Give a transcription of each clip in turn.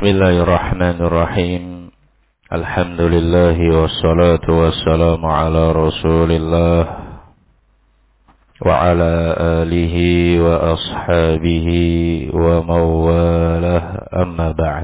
Bismillahirrahmanirrahim. Alhamdulillah wassalatu wassalamu ala Rasulillah wa ala alihi wa ashabihi wa mawalah, amma ba'd.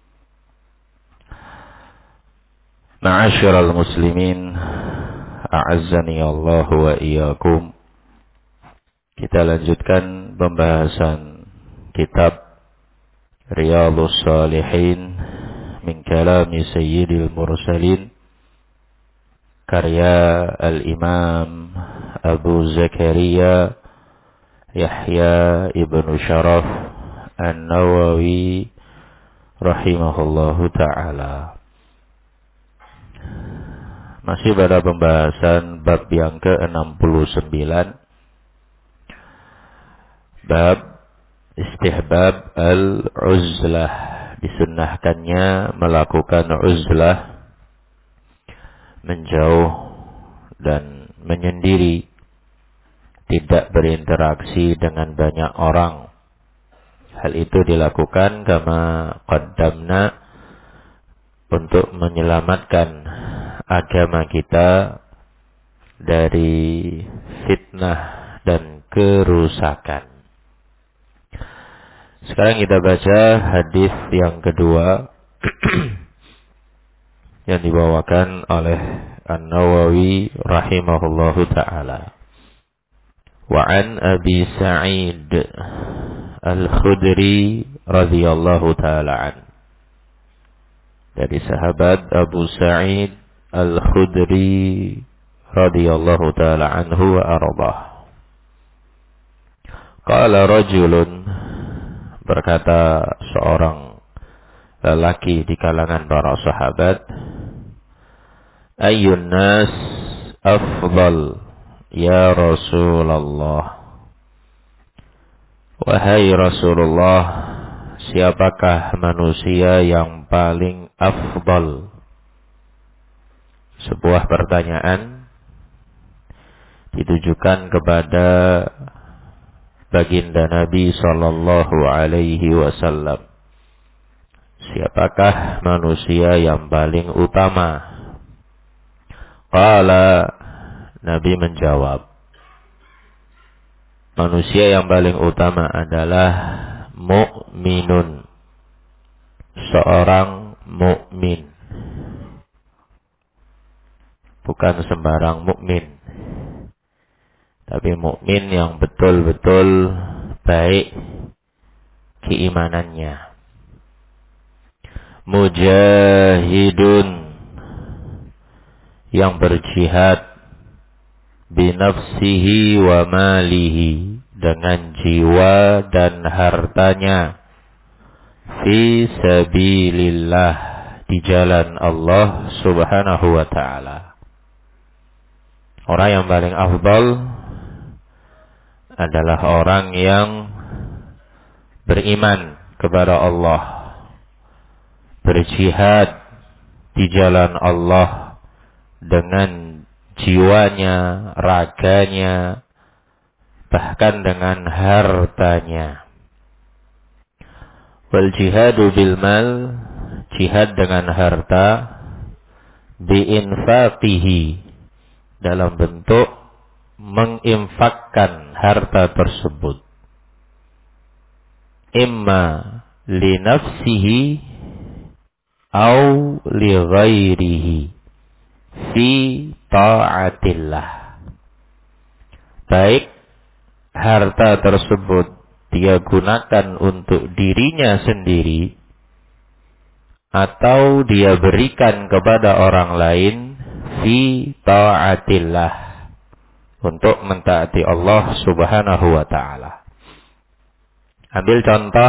Ma'asyiral muslimin, a'azzani Allah wa iyyakum. Kita lanjutkan pembahasan kitab Riyadhus Shalihin min kalami Sayyidil Mursalin, karya Al-Imam Abu Zakaria Yahya ibn Sharaf An-Nawawi rahimahullahu ta'ala. Masih pada pembahasan bab yang ke-69, bab istihbab al-uzlah, disunnahkannya melakukan uzlah, menjauh dan menyendiri, tidak berinteraksi dengan banyak orang. Hal itu dilakukan kama qaddamna, untuk menyelamatkan agama kita dari fitnah dan kerusakan. Sekarang kita baca hadis yang kedua yang dibawakan oleh An-Nawawi rahimahullahu ta'ala. Wa an Abi Sa'id Al-Khudri radhiyallahu ta'ala an. Dari sahabat Abu Sa'id Al-Khudri radhiyallahu ta'ala anhu wa ardah. Qala rajulun, berkata seorang lelaki di kalangan para sahabat, ayyun nas afdal ya Rasulullah. Wahai Rasulullah, siapakah manusia yang paling afdal? Sebuah pertanyaan ditujukan kepada baginda Nabi sallallahu alaihi wasallam. Siapakah manusia yang paling utama? Qala, Nabi menjawab, manusia yang paling utama adalah mu'minun, seorang mukmin. Bukan sembarang mukmin, tapi mukmin yang betul-betul baik keimanannya. Mujahidun, yang berjihad, binafsihi wa malihi, dengan jiwa dan hartanya, fi sabilillah, di jalan Allah subhanahu wa ta'ala. Orang yang paling afdal adalah orang yang beriman kepada Allah, berjihad di jalan Allah dengan jiwanya, raganya, bahkan dengan hartanya. Wal jihadu bil mal, jihad dengan harta, bi infaqihi, dalam bentuk menginfakkan harta tersebut, imma li nafsihi au li ghairihi fi ta'atillah. Baik harta tersebut dia gunakan untuk dirinya sendiri, atau dia berikan kepada orang lain fi ta'atillah, untuk mentaati Allah subhanahu wa ta'ala. Ambil contoh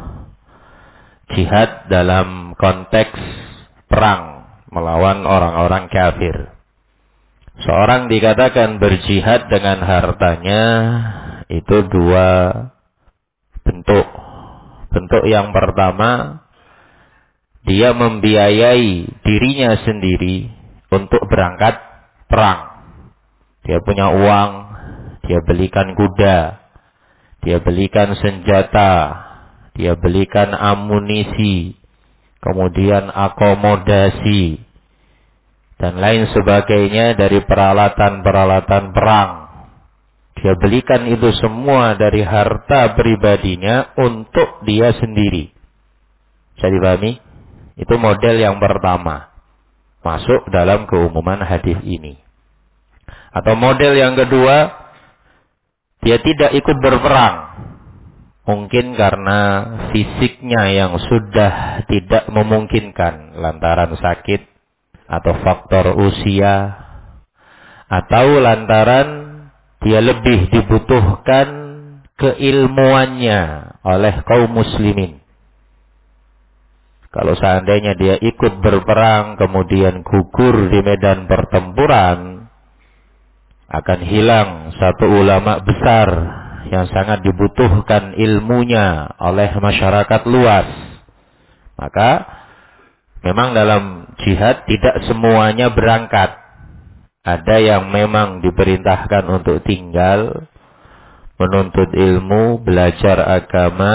jihad dalam konteks perang melawan orang-orang kafir. Seorang dikatakan berjihad dengan hartanya, itu dua bentuk. Bentuk yang pertama, dia membiayai dirinya sendiri untuk berangkat perang. Dia punya uang, dia belikan kuda, dia belikan senjata, dia belikan amunisi, kemudian akomodasi, dan lain sebagainya dari peralatan-peralatan perang. Dia belikan itu semua dari harta pribadinya untuk dia sendiri. Bisa dipahami? Itu model yang pertama. Masuk dalam keumuman hadis ini. Atau model yang kedua, dia tidak ikut berperang. Mungkin karena fisiknya yang sudah tidak memungkinkan lantaran sakit atau faktor usia, atau lantaran dia lebih dibutuhkan keilmuannya oleh kaum muslimin. Kalau seandainya dia ikut berperang kemudian gugur di medan pertempuran, akan hilang satu ulama besar yang sangat dibutuhkan ilmunya oleh masyarakat luas. Maka memang dalam jihad tidak semuanya berangkat. Ada yang memang diperintahkan untuk tinggal, menuntut ilmu, belajar agama,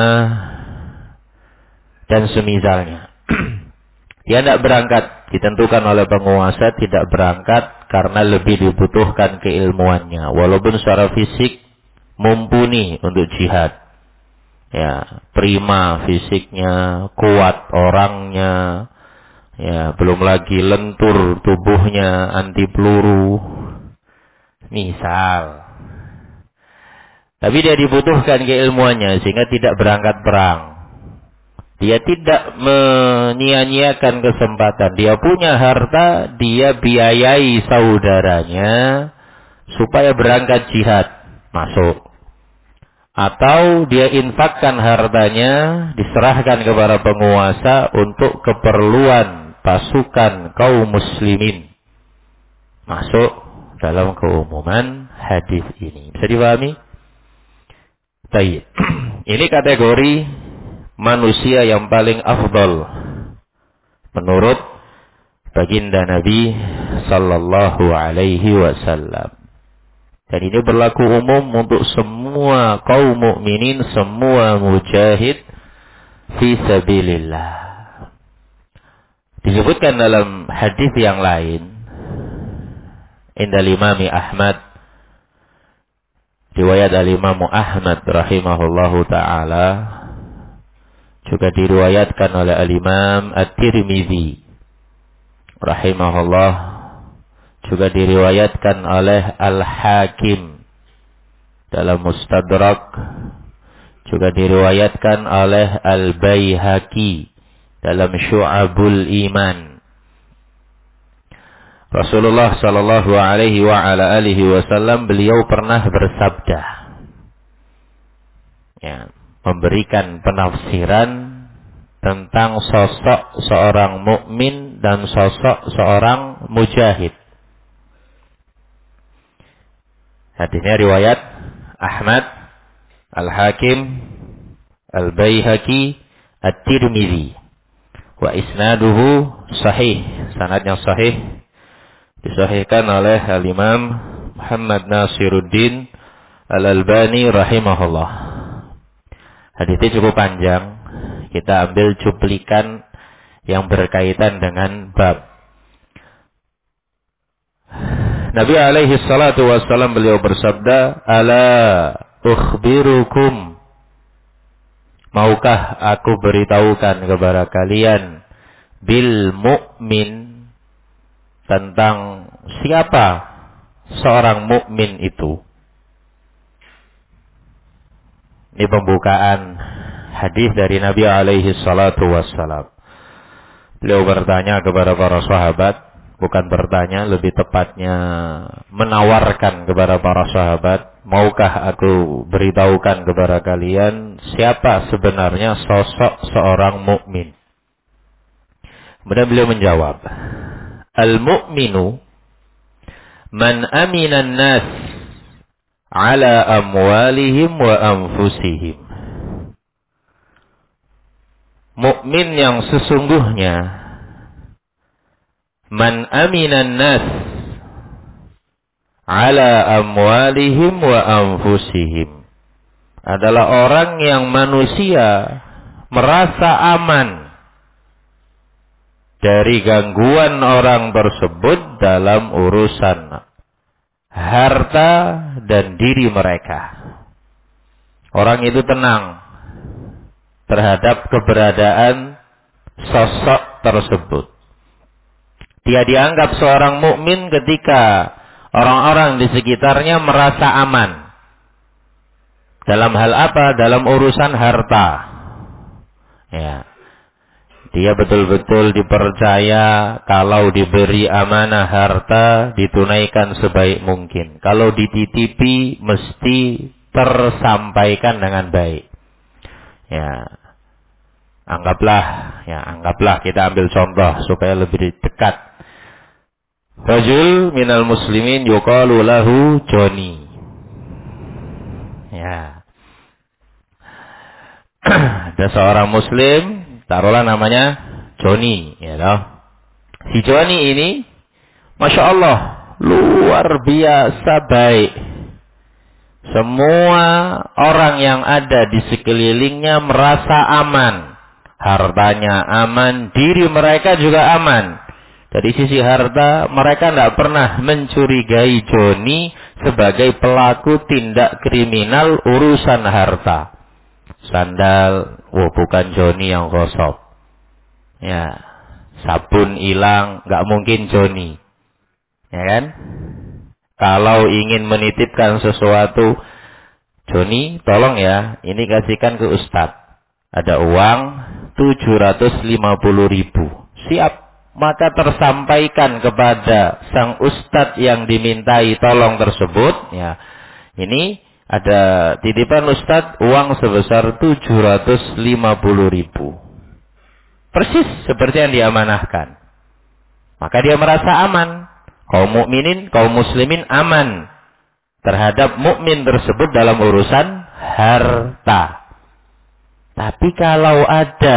dan semisalnya. Dia tidak berangkat, ditentukan oleh penguasa tidak berangkat karena lebih dibutuhkan keilmuannya. Walaupun secara fisik mumpuni untuk jihad. Ya, prima fisiknya, kuat orangnya, ya, belum lagi lentur tubuhnya, anti peluru. Misal. Tapi dia dibutuhkan keilmuannya sehingga tidak berangkat perang. Dia tidak menyia-nyiakan kesempatan. Dia punya harta, dia biayai saudaranya supaya berangkat jihad, masuk. Atau dia infakkan hartanya, diserahkan kepada penguasa untuk keperluan pasukan kaum muslimin. Masuk dalam keumuman hadis ini. Bisa dipahami? Baik. Ini kategori manusia yang paling afdal menurut baginda Nabi sallallahu alaihi wasallam. Dan ini berlaku umum untuk semua kaum mukminin, semua mujahid fi sabilillah. Disebutkan dalam hadis yang lain, indal Imam Ahmad, riwayat al-Imam Ahmad rahimahullahu ta'ala, juga diriwayatkan oleh al-Imam At-Tirmidzi rahimahullah, juga diriwayatkan oleh Al-Hakim dalam Mustadrak, juga diriwayatkan oleh Al-Baihaqi dalam Syu'abul Iman. Rasulullah sallallahu alaihi wa ala alihi wasallam, beliau pernah bersabda, ya, memberikan penafsiran tentang sosok seorang mukmin dan sosok seorang mujahid. Hadisnya riwayat Ahmad, Al-Hakim, Al-Baihaqi, At-Tirmidzi. Wa isnaduhu sahih. Sanadnya sahih. Disahihkan oleh Al-Imam Muhammad Nasiruddin Al-Albani rahimahullah. Hadisnya cukup panjang. Kita ambil cuplikan yang berkaitan dengan bab. Nabi alaihi salatu wassalam beliau bersabda, "Ala ukhbirukum, maukah aku beritahukan kepada kalian bil mu'min, tentang siapa seorang mukmin itu?" Ini pembukaan hadis dari Nabi alaihi salatu wassalam. Beliau bertanya kepada para sahabat, bukan bertanya, lebih tepatnya menawarkan kepada para sahabat, maukah aku beritahukan kepada kalian siapa sebenarnya sosok seorang mukmin? Kemudian beliau menjawab, al-mu'minu man aminan nas ala amwalihim wa anfusihim. Mukmin yang sesungguhnya, man aminan nas ala amwalihim wa anfusihim, adalah orang yang manusia merasa aman dari gangguan orang tersebut dalam urusan harta dan diri mereka. Orang itu tenang terhadap keberadaan sosok tersebut. Dia dianggap seorang mukmin ketika orang-orang di sekitarnya merasa aman. Dalam hal apa? Dalam urusan harta. Ya. Dia betul-betul dipercaya kalau diberi amanah harta ditunaikan sebaik mungkin. Kalau dititipi mesti tersampaikan dengan baik. Ya. Anggaplah kita ambil contoh supaya lebih dekat. Rajul minal muslimin yuqalu lahu Joni. Ya. Ada seorang muslim, taruhlah namanya Joni, ya toh. Si Joni ini Masya Allah luar biasa baik. Semua orang yang ada di sekelilingnya merasa aman. Hartanya aman, diri mereka juga aman. Dari sisi harta, mereka tidak pernah mencurigai Joni sebagai pelaku tindak kriminal urusan harta. Sandal, bukan Joni yang gosok. Ya, sabun hilang, nggak mungkin Joni. Ya kan? Kalau ingin menitipkan sesuatu, Joni, tolong ya, ini kasihkan ke Ustadz. Ada uang 750.000. Siap. Maka tersampaikan kepada sang Ustadz yang dimintai tolong tersebut. Ya, ini ada titipan Ustadz uang sebesar 750.000. Persis seperti yang diamanahkan. Maka dia merasa aman. Kaum mukminin, kaum muslimin aman terhadap mukmin tersebut dalam urusan harta. Tapi kalau ada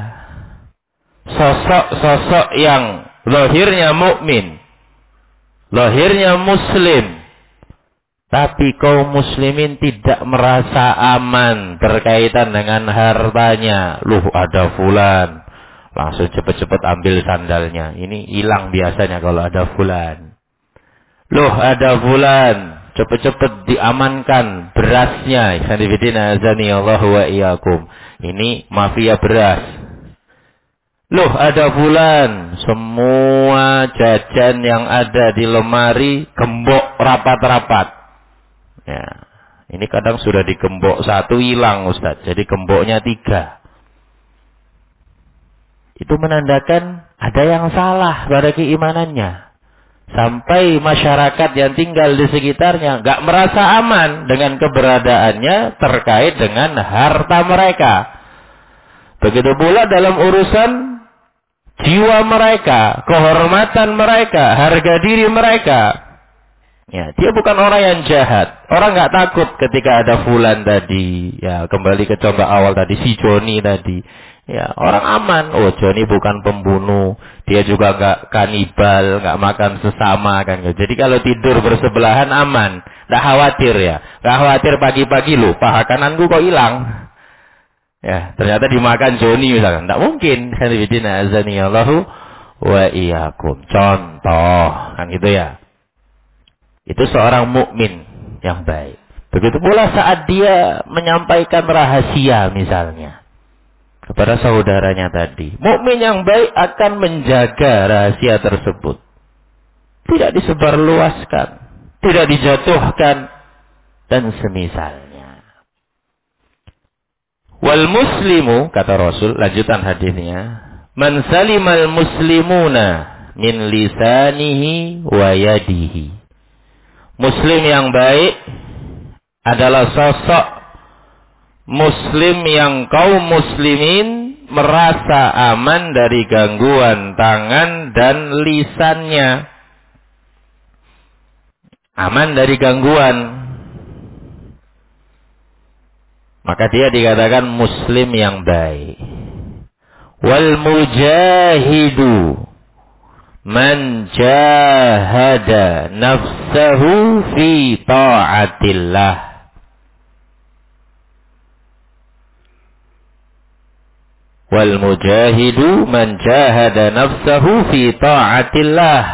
sosok-sosok yang lahirnya mukmin, lahirnya muslim, tapi kaum muslimin tidak merasa aman berkaitan dengan hartanya. Ada fulan, langsung cepat-cepat ambil sandalnya. Ini hilang biasanya kalau ada fulan. Ada fulan, cepat-cepat diamankan berasnya. Sanibidina azani Allah wa iyyakum. Ini mafia beras. Ada fulan, semua jajan yang ada di lemari gembok rapat-rapat. Ya, ini kadang sudah digembok satu hilang Ustaz, jadi gemboknya 3. Itu menandakan ada yang salah pada keimanannya. Sampai masyarakat yang tinggal di sekitarnya nggak merasa aman dengan keberadaannya terkait dengan harta mereka. Begitu pula dalam urusan jiwa mereka, kehormatan mereka, harga diri mereka. Ya, dia bukan orang yang jahat. Orang nggak takut ketika ada fulan tadi. Ya, kembali ke contoh awal tadi, si Joni tadi. Ya, orang aman. Joni bukan pembunuh. Dia juga nggak kanibal, nggak makan sesama kan. Jadi kalau tidur bersebelahan aman. Nggak khawatir ya. Nggak khawatir pagi-pagi paha kananku kok hilang. Ya, ternyata dimakan Joni misalkan. Tidak mungkin. Sanibidina azani Allahu wa iyyakum. Contoh kan gitu ya. Itu seorang mukmin yang baik. Begitu pula saat dia menyampaikan rahasia misalnya kepada saudaranya tadi. Mukmin yang baik akan menjaga rahasia tersebut. Tidak disebarluaskan, tidak dijatuhkan dan semisalnya. Wal muslimu, kata Rasul, lanjutan hadisnya, man salimal muslimuna min lisanihi wa yadihi. Muslim yang baik adalah sosok muslim yang kaum muslimin merasa aman dari gangguan tangan dan lisannya. Aman dari gangguan. Maka dia dikatakan muslim yang baik. Wal mujahidu man jahada nafsahu fi ta'atillah. Wal mujahidu man jahada nafsahu fi ta'atillah.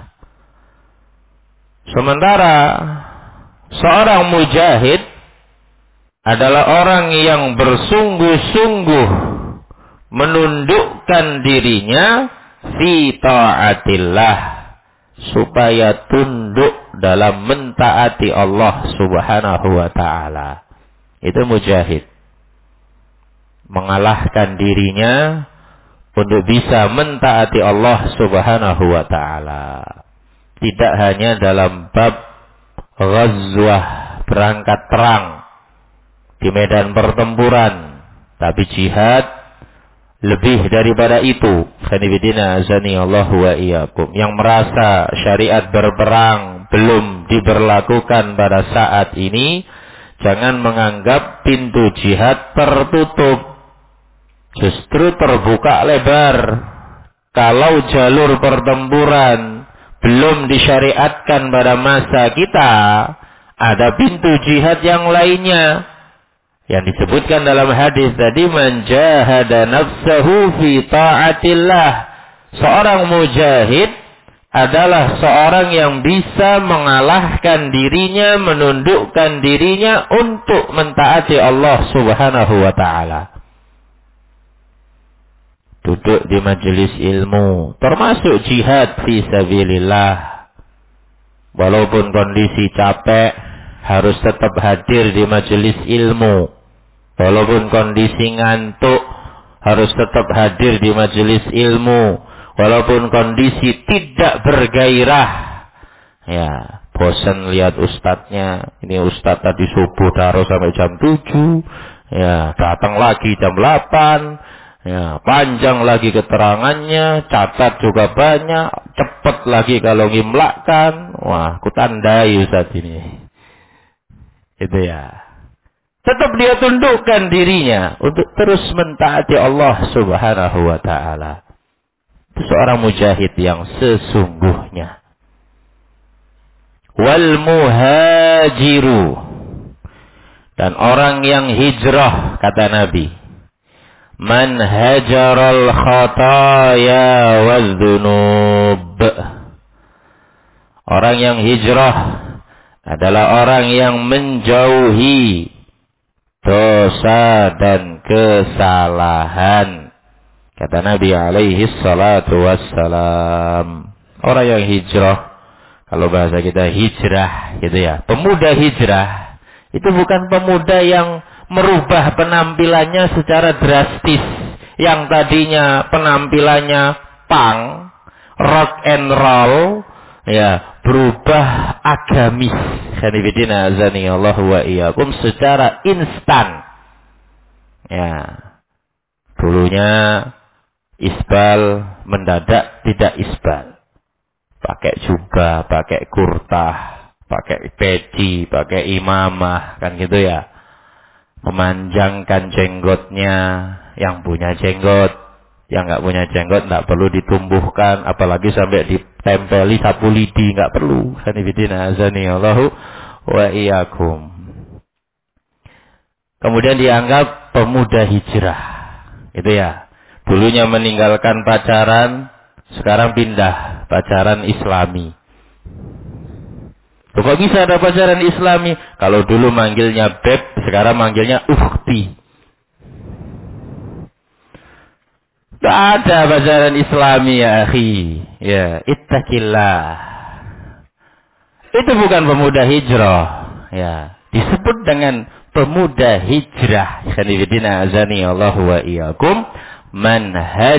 Sementara seorang mujahid adalah orang yang bersungguh-sungguh menundukkan dirinya fi ta'atillah, supaya tunduk dalam mentaati Allah Subhanahu wa ta'ala. Itu mujahid. Mengalahkan dirinya untuk bisa mentaati Allah Subhanahu wa ta'ala. Tidak hanya dalam bab ghazwah, berangkat perang di medan pertempuran, tapi jihad lebih daripada itu. Khanibidina azani Allah wa iyyakum. Yang merasa syariat berperang belum diberlakukan pada saat ini, jangan menganggap pintu jihad tertutup. Justru terbuka lebar. Kalau jalur pertempuran belum disyariatkan pada masa kita, ada pintu jihad yang lainnya. Yang disebutkan dalam hadis tadi, man jahada nafsahu fi ta'atillah. Seorang mujahid adalah seorang yang bisa mengalahkan dirinya, menundukkan dirinya untuk mentaati Allah Subhanahu wa ta'ala. Duduk di majelis ilmu, termasuk jihad fi sabilillah. Walaupun kondisi capek, harus tetap hadir di majelis ilmu. Walaupun kondisi ngantuk, harus tetap hadir di majelis ilmu. Walaupun kondisi tidak bergairah, ya, bosan lihat ustadznya. Ini ustadz tadi subuh taruh sampai jam 7, ya, datang lagi jam 8. Ya, panjang lagi keterangannya, catat juga banyak, cepat lagi kalau ngimlakkan. Wah, kutandai Ustaz ini. Itu ya. Tetap dia tundukkan dirinya untuk terus mentaati Allah Subhanahu wa ta'ala. Itu seorang mujahid yang sesungguhnya. Wal muhajiru, dan orang yang hijrah, kata Nabi, man hajaral khataya waz-dzunub. Orang yang hijrah adalah orang yang menjauhi dosa dan kesalahan. Kata Nabi alaihi salatu wassalam. Orang yang hijrah, kalau bahasa kita hijrah gitu ya, pemuda hijrah, itu bukan pemuda yang merubah penampilannya secara drastis. Yang tadinya penampilannya punk, rock and roll, ya, berubah agamis. Khanifidina azani Allah wa iyyakum, secara instan. Ya. Dulunya isbal, mendadak tidak isbal. Pakai jubah, pakai kurtah, pakai peci, pakai imamah, kan gitu ya. Memanjangkan jenggotnya, yang punya jenggot, yang nggak punya jenggot nggak perlu ditumbuhkan, apalagi sampai ditempeli sapu lidi, nggak perlu. Sanibidina azani Allahu wa iyyakum. Kemudian dianggap pemuda hijrah, itu ya. Dulunya meninggalkan pacaran, sekarang pindah pacaran Islami. Kok bisa ada pacaran Islami? Kalau dulu manggilnya beb, sekarang manggilnya ukhti. Tak ada pacaran Islami ya akhi. Ya, ittaqillah. Itu bukan pemuda hijrah. Ya, disebut dengan pemuda hijrah. Khanifidina azani Allah wa iyyakum. Man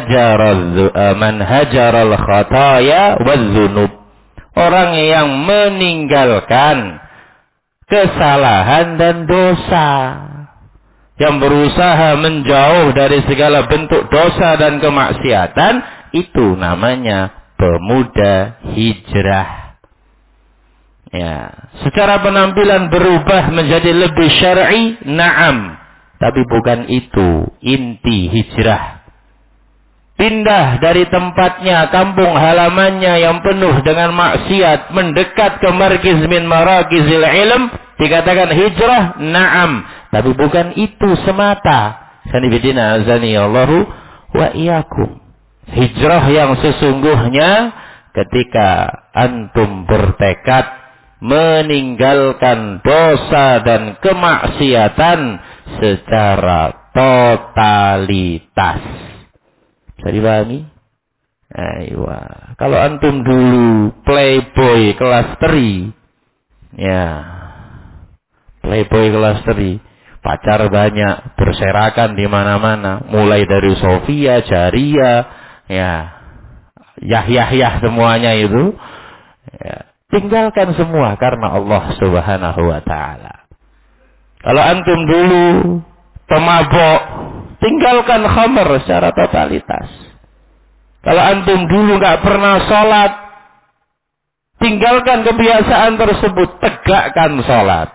hajaral khataya waz-dzunub. Orang yang meninggalkan kesalahan dan dosa, yang berusaha menjauh dari segala bentuk dosa dan kemaksiatan, itu namanya pemuda hijrah. Ya, secara penampilan berubah menjadi lebih syar'i, na'am, tapi bukan itu inti hijrah. Pindah dari tempatnya, kampung halamannya yang penuh dengan maksiat, mendekat ke markiz min marakizil ilm, dikatakan hijrah, na'am. Tapi bukan itu semata. Sanibidina azani Allahu wa iyyakum. Hijrah yang sesungguhnya ketika antum bertekad meninggalkan dosa dan kemaksiatan secara totalitas. Bisa dipahami? Ayo. Kalau antum dulu playboy kelas 3, ya, playboy kelas 3, pacar banyak, berserakan di mana-mana, mulai dari Sofia, Jaria, ya, Yah semuanya itu, ya, tinggalkan semua karena Allah Subhanahu wa taala. Kalau antum dulu pemabok, tinggalkan khamr secara totalitas. Kalau antum dulu nggak pernah sholat, tinggalkan kebiasaan tersebut, tegakkan sholat.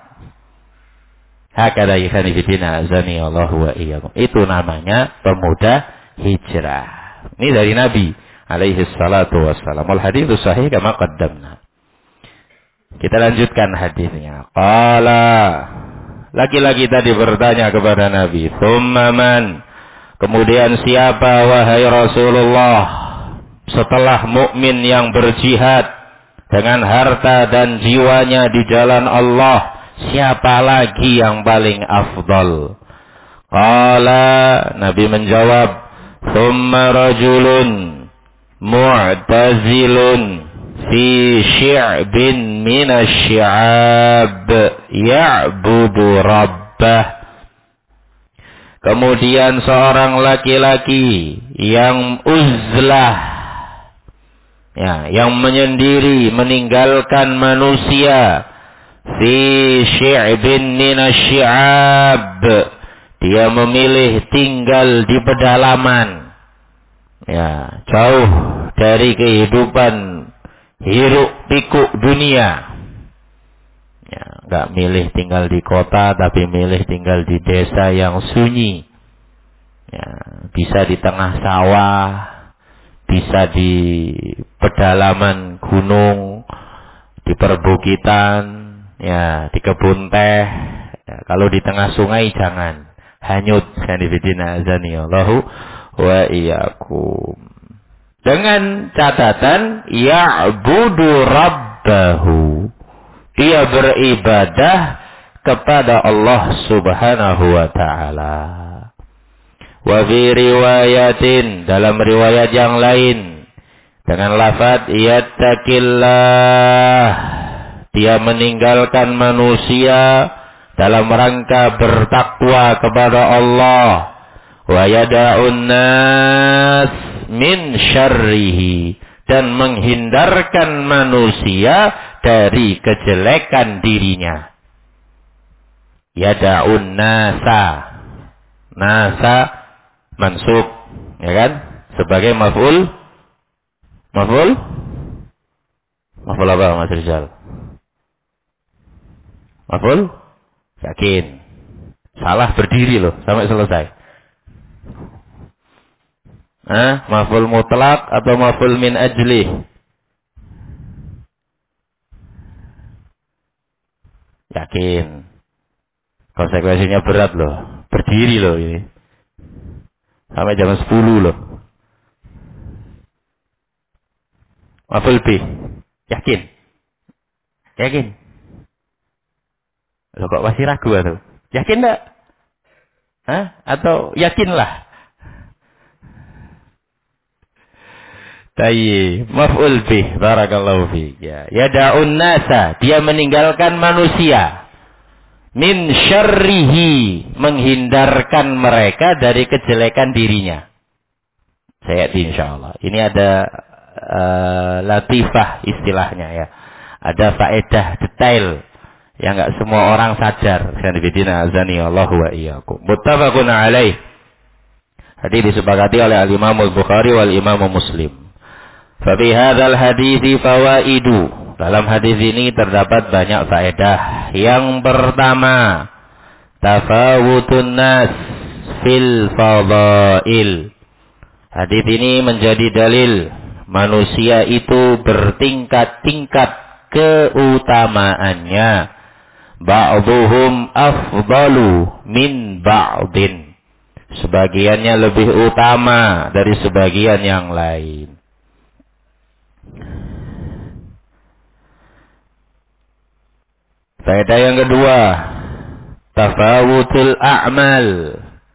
Hakada ikhani fillah azani Allah wa iyyakum. Itu namanya pemuda hijrah. Ini dari Nabi alaihi salatu wassalam. Al hadits sahih kama qaddamna. Kita lanjutkan hadisnya. Qala, laki-laki tadi bertanya kepada Nabi, "Tsumma man?" Kemudian siapa wahai Rasulullah setelah mukmin yang berjihad dengan harta dan jiwanya di jalan Allah, siapa lagi yang paling afdal? Qala, Nabi menjawab, "Tsumma rajulun mu'tazilun fi syi'bin minasyi'ab ya'budu rabbah." Kemudian seorang laki-laki yang uzlah, ya, yang menyendiri, meninggalkan manusia, fi syi'bin minasyi'ab, dia memilih tinggal di pedalaman, ya, jauh dari kehidupan hiruk pikuk dunia. Ya, nggak milih tinggal di kota, tapi milih tinggal di desa yang sunyi. Ya, bisa di tengah sawah, bisa di pedalaman gunung, di perbukitan, ya, di kebun teh. Ya, kalau di tengah sungai jangan, hanyut. Sanifidina azani Allahu wa iyyakum. Dengan catatan ya'budu rabbahu, dia beribadah kepada Allah Subhanahu wa taala. Wa fi riwayatin, dalam riwayat yang lain dengan lafaz yattaqillah, dia meninggalkan manusia dalam rangka bertakwa kepada Allah. Wa yada'un nas min syarrihi, dan menghindarkan manusia dari kejelekan dirinya. Yada'un nasa, nasa mansub, ya kan, sebagai maf'ul apa Mas Rizal? Maf'ul yakin. Salah berdiri loh sampai selesai. Maf'ul mutlak atau maf'ul min ajli? Yakin. Konsekuensinya berat loh. Berdiri loh ini. Sampai jam 10 loh. Maf'ul bih. Yakin. Yakin. Loh kok masih ragu atau? Yakin enggak? Atau yakinlah? Tayyib, maf'ul bih, barakallahu fiik. Ya, yada'un nasa, dia meninggalkan manusia. Min syarrihi, menghindarkan mereka dari kejelekan dirinya. Saya insyaallah. Ini ada latifah istilahnya ya. Ada faedah detail yang enggak semua orang sadar. Sanibidina azani Allah wa iyyakum. Muttafaqun alaih. Hadis disepakati oleh Al-Imam Al-Bukhari wal Imam Muslim. Fabi hadzal hadithi fawaidu. Dalam hadis ini terdapat banyak faedah. Yang pertama, tafawutun nas fil fadail. Hadis ini menjadi dalil manusia itu bertingkat-tingkat keutamaannya. Ba'dhuhum afdalu min ba'din. Sebagiannya lebih utama dari sebagian yang lain. Faedah yang kedua, tafawutul a'mal.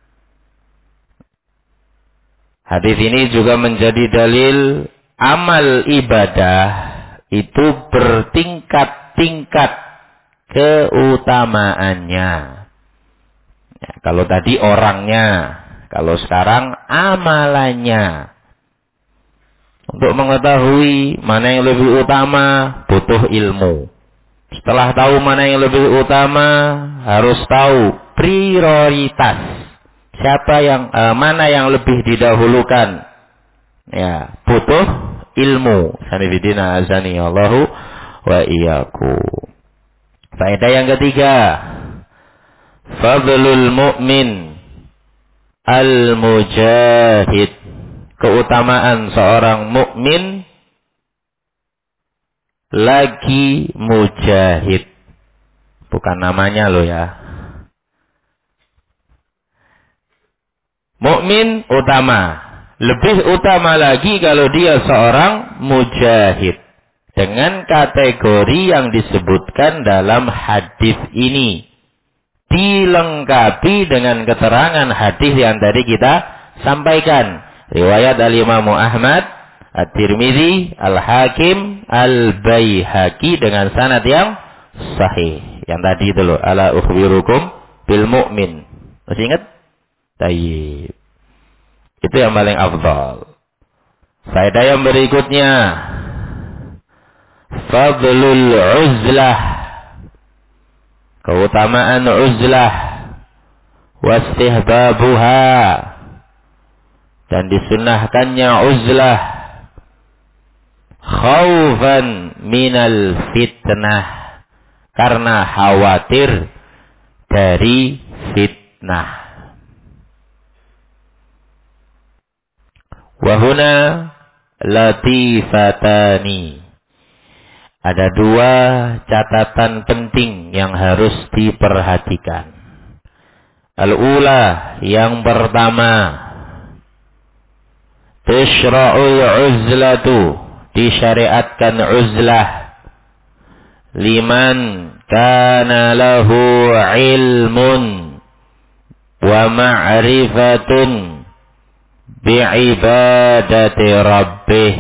Hadis ini juga menjadi dalil amal ibadah itu bertingkat-tingkat keutamaannya. Ya, kalau tadi orangnya, kalau sekarang amalannya. Untuk mengetahui mana yang lebih utama, butuh ilmu. Setelah tahu mana yang lebih utama, harus tahu prioritas. Mana yang lebih didahulukan. Ya, butuh ilmu. Sanifidina azani Allahu wa iyyakum. Faedah yang ketiga, fadlul mu'min al-mujahid. Keutamaan seorang mukmin lagi mujahid. Bukan namanya loh ya. Mukmin utama. Lebih utama lagi kalau dia seorang mujahid. Dengan kategori yang disebutkan dalam hadis ini. Dilengkapi dengan keterangan hadis yang tadi kita sampaikan. Riwayat al-Imam Ahmad, At-Tirmidzi, Al-Hakim, Al-Baihaqi dengan sanad yang sahih. Yang tadi itu loh, ala ukhbirukum bil mu'min. Masih ingat? Tayyib. Itu yang paling afdal. Faedah yang berikutnya, fadlul uzlah. Keutamaan uzlah. Wastihbabuha. Dan disunnahkannya uzlah. Khaufan minal fitnah. Karena khawatir dari fitnah. Wahuna latifatani. Ada dua catatan penting yang harus diperhatikan. Al-ula, yang pertama, tishra'ul uzlatu, disyariatkan uzlah, liman kana lahu ilmun wa ma'rifatun bi'ibadati rabbih.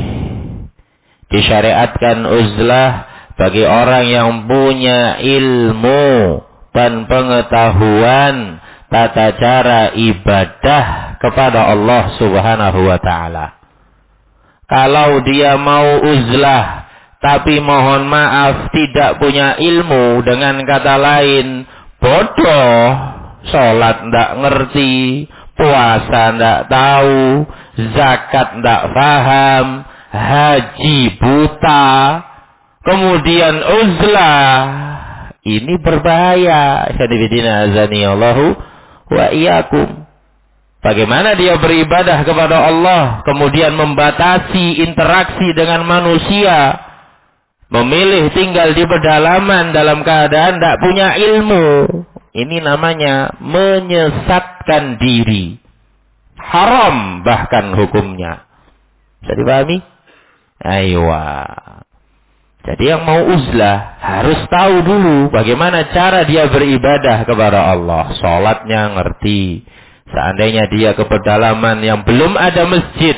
Disyariatkan uzlah bagi orang yang punya ilmu dan pengetahuan tata cara ibadah kepada Allah Subhanahu wa ta'ala. Kalau dia mau uzlah tapi mohon maaf tidak punya ilmu, dengan kata lain bodoh, sholat ndak ngerti, puasa ndak tahu, zakat ndak paham, haji buta, kemudian uzlah, ini berbahaya. Syadidina azani Allahu wa iyyakum. Bagaimana dia beribadah kepada Allah, kemudian membatasi interaksi dengan manusia, memilih tinggal di pedalaman dalam keadaan tidak punya ilmu. Ini namanya menyesatkan diri. Haram bahkan hukumnya. Bisa dipahami? Aywa. Jadi yang mau uzlah harus tahu dulu bagaimana cara dia beribadah kepada Allah. Sholatnya ngerti. Seandainya dia ke pedalaman yang belum ada masjid,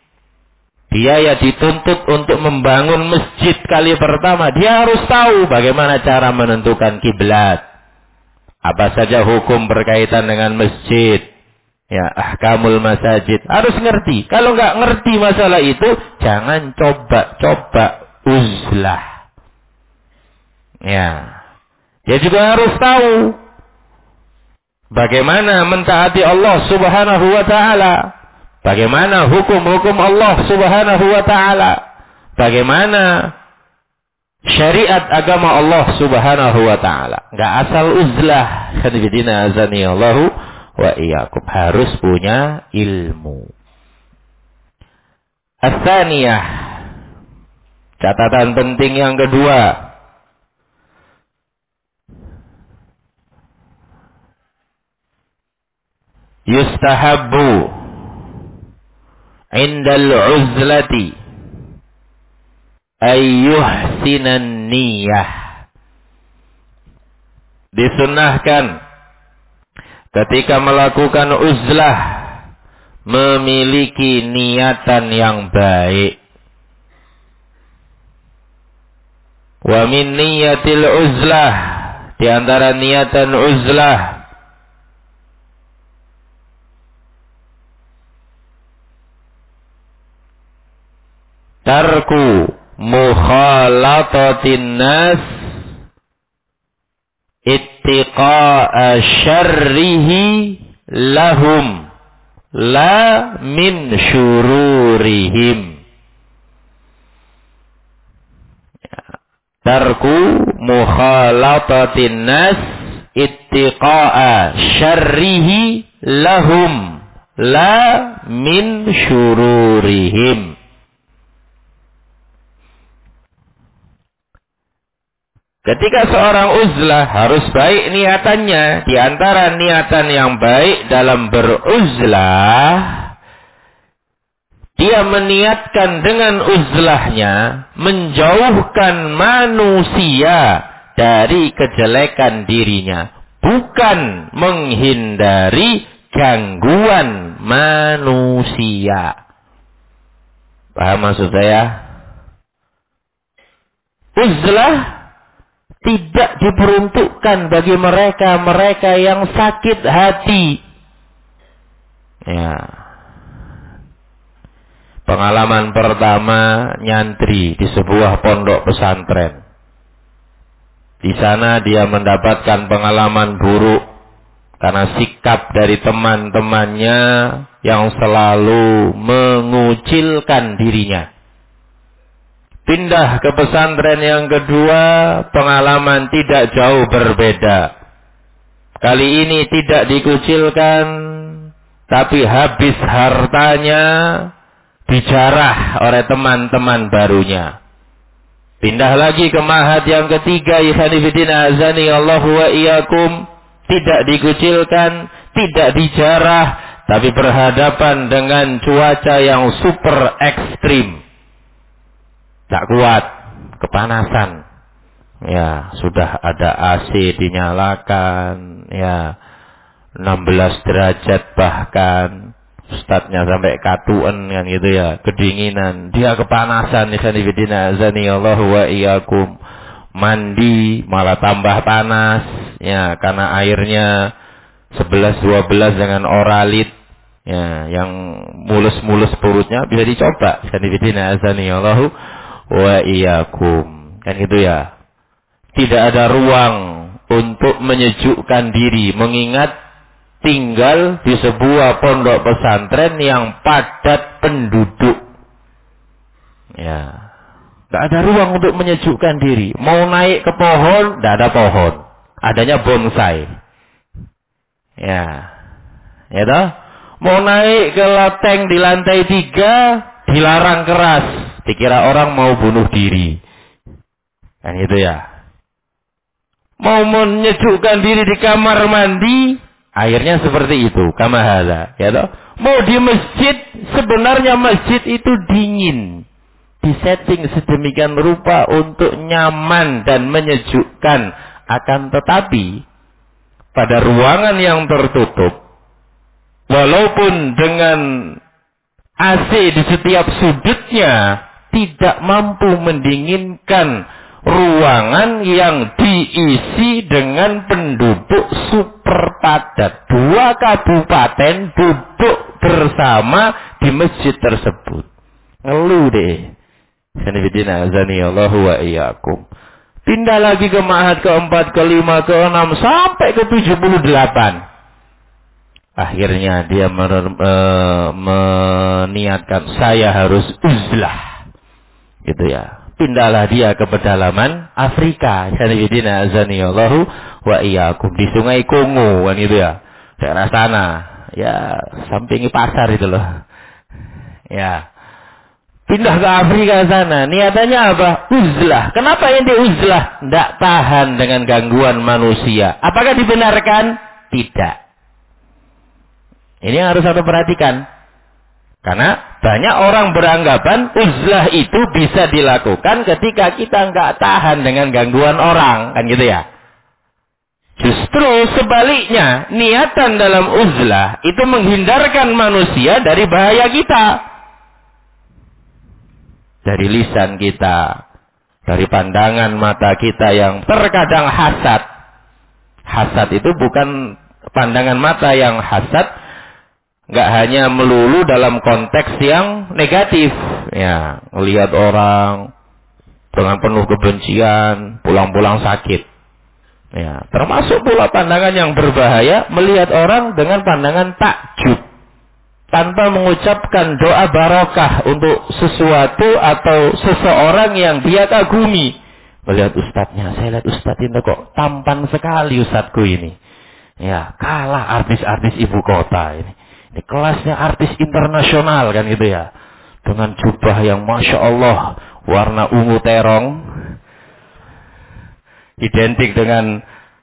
biaya dituntut untuk membangun masjid kali pertama, dia harus tahu bagaimana cara menentukan kiblat. Apa saja hukum berkaitan dengan masjid. Ya, ahkamul masajid. Harus ngerti. Kalau nggak ngerti masalah itu, jangan coba-coba uzlah. Ya. Dia juga harus tahu bagaimana mentaati Allah Subhanahu wa ta'ala. Bagaimana hukum-hukum Allah Subhanahu wa ta'ala. Bagaimana syariat agama Allah Subhanahu wa ta'ala. Nggak asal uzlah. Khadibidina azani Allahu wa iyyakum. Harus punya ilmu. As-saniyah. Catatan penting yang kedua. yustahabbu indal uzlati ayyuhsinan niyah. Disunnahkan ketika melakukan uzlah memiliki niatan yang baik. Wa min niyatil uzlah, di antara niatan uzlah, tarku mukhalatatin nas ittiqa'a syarrihi lahum la min syururihim. Tarku mukhalatatin nas ittiqa'a syarrihi lahum la min syururihim. Ketika seorang uzlah harus baik niatannya. Di antara niatan yang baik dalam beruzlah, dia meniatkan dengan uzlahnya menjauhkan manusia dari kejelekan dirinya, bukan menghindari gangguan manusia. Paham maksud saya? Uzlah tidak diperuntukkan bagi mereka-mereka yang sakit hati. Ya. Pengalaman pertama nyantri di sebuah pondok pesantren. Di sana dia mendapatkan pengalaman buruk karena sikap dari teman-temannya yang selalu mengucilkan dirinya. Pindah ke pesantren yang kedua, pengalaman tidak jauh berbeda. Kali ini tidak dikucilkan, tapi habis hartanya dijarah oleh teman-teman barunya. Pindah lagi ke ma'had yang ketiga, ikhwanifidina azani Allahu wa iyyakum, tidak dikucilkan, tidak dijarah, tapi berhadapan dengan cuaca yang super ekstrim. Tak kuat, kepanasan. Ya, sudah ada AC dinyalakan, ya, 16 derajat bahkan. Ustadznya sampai katuan kan gitu ya, kedinginan. Dia kepanasan, ikhwanifidina azani Allahu wa iyyakum. Mandi malah tambah panas, ya, karena airnya 11-12 dengan oralit. Ya, yang mulus-mulus perutnya bisa dicoba. Ikhwanifidina azani Allahu wa iyyakum. Kan gitu ya. Tidak ada ruang untuk menyejukkan diri, mengingat tinggal di sebuah pondok pesantren yang padat penduduk. Ya. Tidak ada ruang untuk menyejukkan diri. Mau naik ke pohon, tidak ada pohon. Adanya bonsai. Ya. Ya toh? Mau naik ke loteng di lantai 3, dilarang keras. Dikira orang mau bunuh diri. Kan gitu ya. Mau menyejukkan diri di kamar mandi, akhirnya seperti itu, kama hadza, ya toh. Mau di masjid, sebenarnya masjid itu dingin. Disetting sedemikian rupa untuk nyaman dan menyejukkan, akan tetapi pada ruangan yang tertutup, walaupun dengan AC di setiap sudutnya, tidak mampu mendinginkan ruangan yang diisi dengan penduduk super padat. 2 kabupaten duduk bersama di masjid tersebut. Ngeluh deh. Sanibidina azani Allahu wa iyyakum. Pindah lagi ke ma'had ke-4, ke-5, ke-6 sampai ke 78. Akhirnya dia meniatkan, saya harus uzlah. Gitu ya. Pindahlah dia ke pedalaman Afrika. Sanibidina azani Allahu wa iyyakum. Di Sungai Kongo kan gitu ya. Daerah sana. Ya, sampingi pasar itu loh. Ya. Pindah ke Afrika sana. Niatannya apa? Uzlah. Kenapa yang diuzlah? Tidak tahan dengan gangguan manusia. Apakah dibenarkan? Tidak. Ini yang harus Anda perhatikan. Karena banyak orang beranggapan uzlah itu bisa dilakukan ketika kita nggak tahan dengan gangguan orang, kan gitu ya. Justru sebaliknya, niatan dalam uzlah itu menghindarkan manusia dari bahaya kita. Dari lisan kita, dari pandangan mata kita yang terkadang hasad. Hasad itu bukan pandangan mata yang hasad, nggak hanya melulu dalam konteks yang negatif, ya, melihat orang dengan penuh kebencian, pulang-pulang sakit, ya, termasuk pula pandangan yang berbahaya, melihat orang dengan pandangan takjub, tanpa mengucapkan doa barokah untuk sesuatu atau seseorang yang dia kagumi. Melihat ustadznya, saya lihat ustadz ini kok tampan sekali ustadzku ini, ya, kalah artis-artis ibu kota ini. Ini kelasnya artis internasional, kan gitu ya. Dengan jubah yang Masya Allah, warna ungu terong. Identik dengan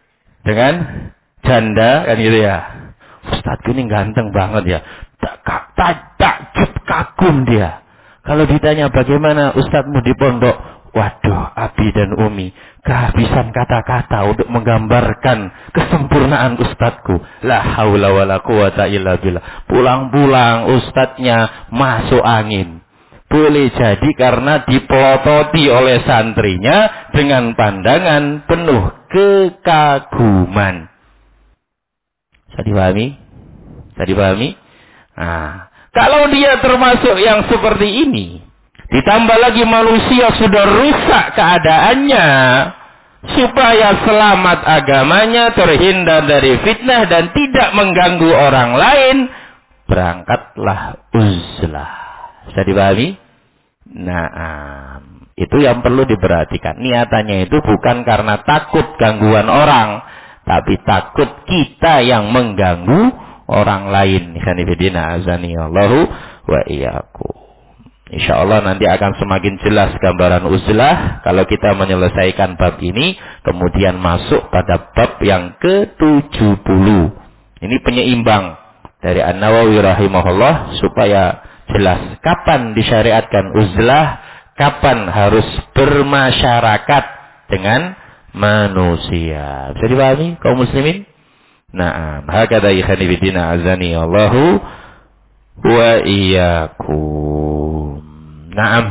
janda, kan gitu ya. Ustadz ini ganteng banget ya. Takjub kagum dia. Kalau ditanya bagaimana ustadzmu di pondok, waduh, Abi dan Umi kehabisan kata-kata untuk menggambarkan kesempurnaan ustadzku. La haula wala quwata illa billah. Pulang-pulang ustadznya masuk angin. Boleh jadi karena dipelototi oleh santrinya dengan pandangan penuh kekaguman. Bisa dipahami? Bisa dipahami? Nah, kalau dia termasuk yang seperti ini, ditambah lagi manusia sudah rusak keadaannya, supaya selamat agamanya, terhindar dari fitnah dan tidak mengganggu orang lain, berangkatlah uzlah. Bisa dipahami? Nah, itu yang perlu diperhatikan. Niatannya itu bukan karena takut gangguan orang, tapi takut kita yang mengganggu orang lain. Ikhwanifidina azani Allahu wa iyyakum. InsyaAllah nanti akan semakin jelas gambaran uzlah kalau kita menyelesaikan bab ini, kemudian masuk pada bab yang ke-70. Ini penyeimbang dari An-Nawawi rahimahullah supaya jelas kapan disyariatkan uzlah, kapan harus bermasyarakat dengan manusia. Bisa dipahami kaum muslimin? Na'am, hakadha ikhwani bidina azani Allahu wa iyyakum. Na'am.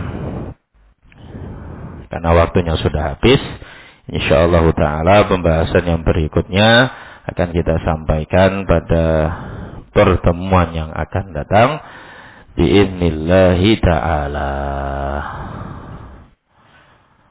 Karena waktunya sudah habis, insyaallah taala pembahasan yang berikutnya akan kita sampaikan pada pertemuan yang akan datang biidznillah taala.